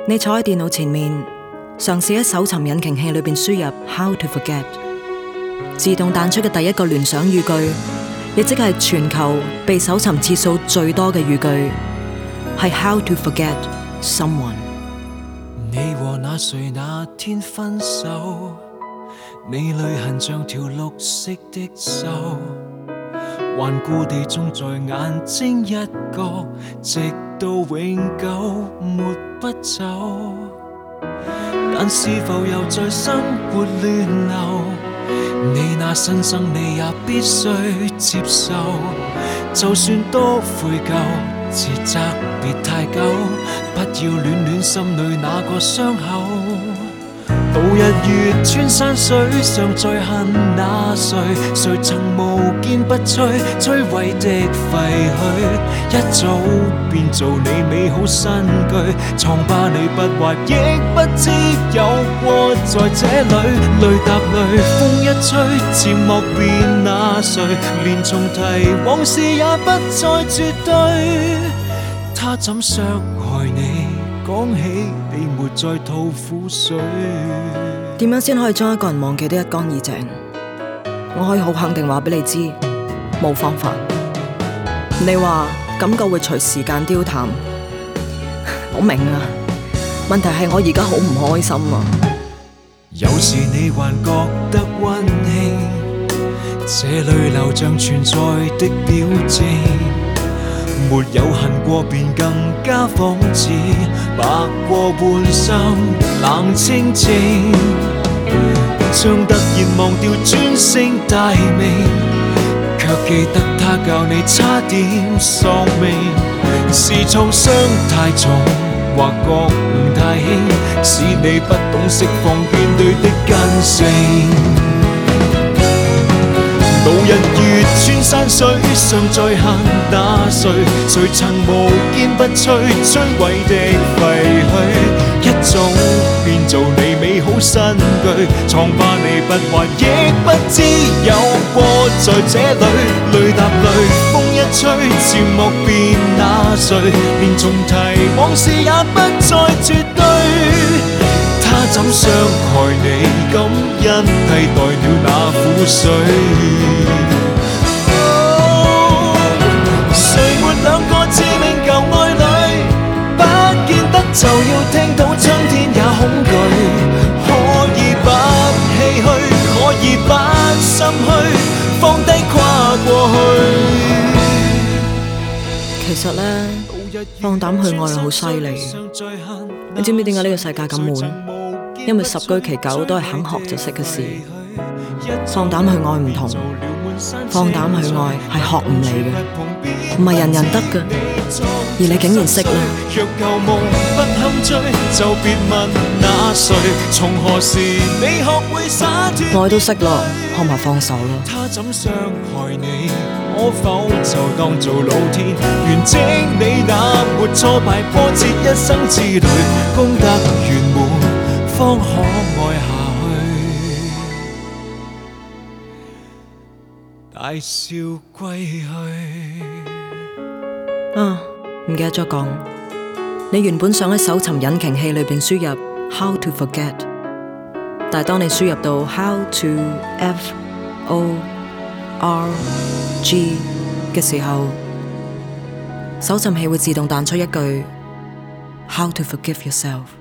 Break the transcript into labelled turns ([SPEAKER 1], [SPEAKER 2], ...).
[SPEAKER 1] 你坐喺電腦前面，嘗試喺搜尋引擎器裏邊輸入 How to forget， 自動彈出嘅第一個聯想語句，亦即係全球被搜尋次數最多嘅語句，係 How to forget someone。
[SPEAKER 2] 你和那誰那天分手，你淚痕像條綠色的銹，頑固地種在眼睛一角，直到永久沒不走。但是浮游在生活亂流，你那新生你也必須接受，就算多悔疚，自責別太久，不要戀戀心裏那個傷口。度日月穿山水，尚在恨那誰？誰曾無堅不摧，摧毀的廢墟，一早變做你美好新居。瘡疤你不畫，亦不知有過在這裏。淚答淚，風一吹，漸莫變那誰？連重提往事也不再絕對。他怎傷害你？講起你沒再吐苦水。
[SPEAKER 1] 點樣先可以將一個人忘記得一乾二淨？我可以好肯定話俾你知，冇方法。你話感覺會隨時間凋淡，我明啊。問題係我而家好唔開心啊。
[SPEAKER 2] 有時你還覺得溫馨，這淚流像存在的表徵。沒有恨過便更加仿似，白過半生冷清清，將突然忘掉專稱大名，卻記得他教你差點喪命。是創傷太重，或覺悟太輕，使你不懂釋放怨對的根性。度日月穿山水，尚在恨那誰？誰曾無堅不摧，摧毀的廢墟，一早變做你美好新居。瘡疤你不還，亦不知有過在這裏。淚答淚，風一吹，漸莫變那誰？連重提往事也不再絕對。他怎傷害你？感恩替代了那苦水。誰沒兩個致命舊愛侶？不見得就要聽到春天也恐懼。可以不唏噓，可以不心虛，放低跨過去。
[SPEAKER 1] 其實呢，放膽去愛係好犀利。你知唔知點解呢個世界咁悶？因為十居其九都係肯學就識嘅事。放膽去愛唔同，放膽去愛係學唔嚟嘅，唔係人人得嘅。而你竟然識啦！
[SPEAKER 2] 若舊夢不堪追，就別問那誰，從何時你學會灑脫？
[SPEAKER 1] 愛都識咯，學埋放手咯。
[SPEAKER 2] 他怎傷害你？可否就當做老天完整你那沒挫敗波折一生之旅，功德圓滿方可愛下去，大笑歸去。
[SPEAKER 1] 唔記得咗講，你原本想喺搜尋引擎器裏邊輸入 How to forget， 但係當你輸入到 How to forget 嘅時候，搜尋器會自動彈出一句 How to forgive yourself。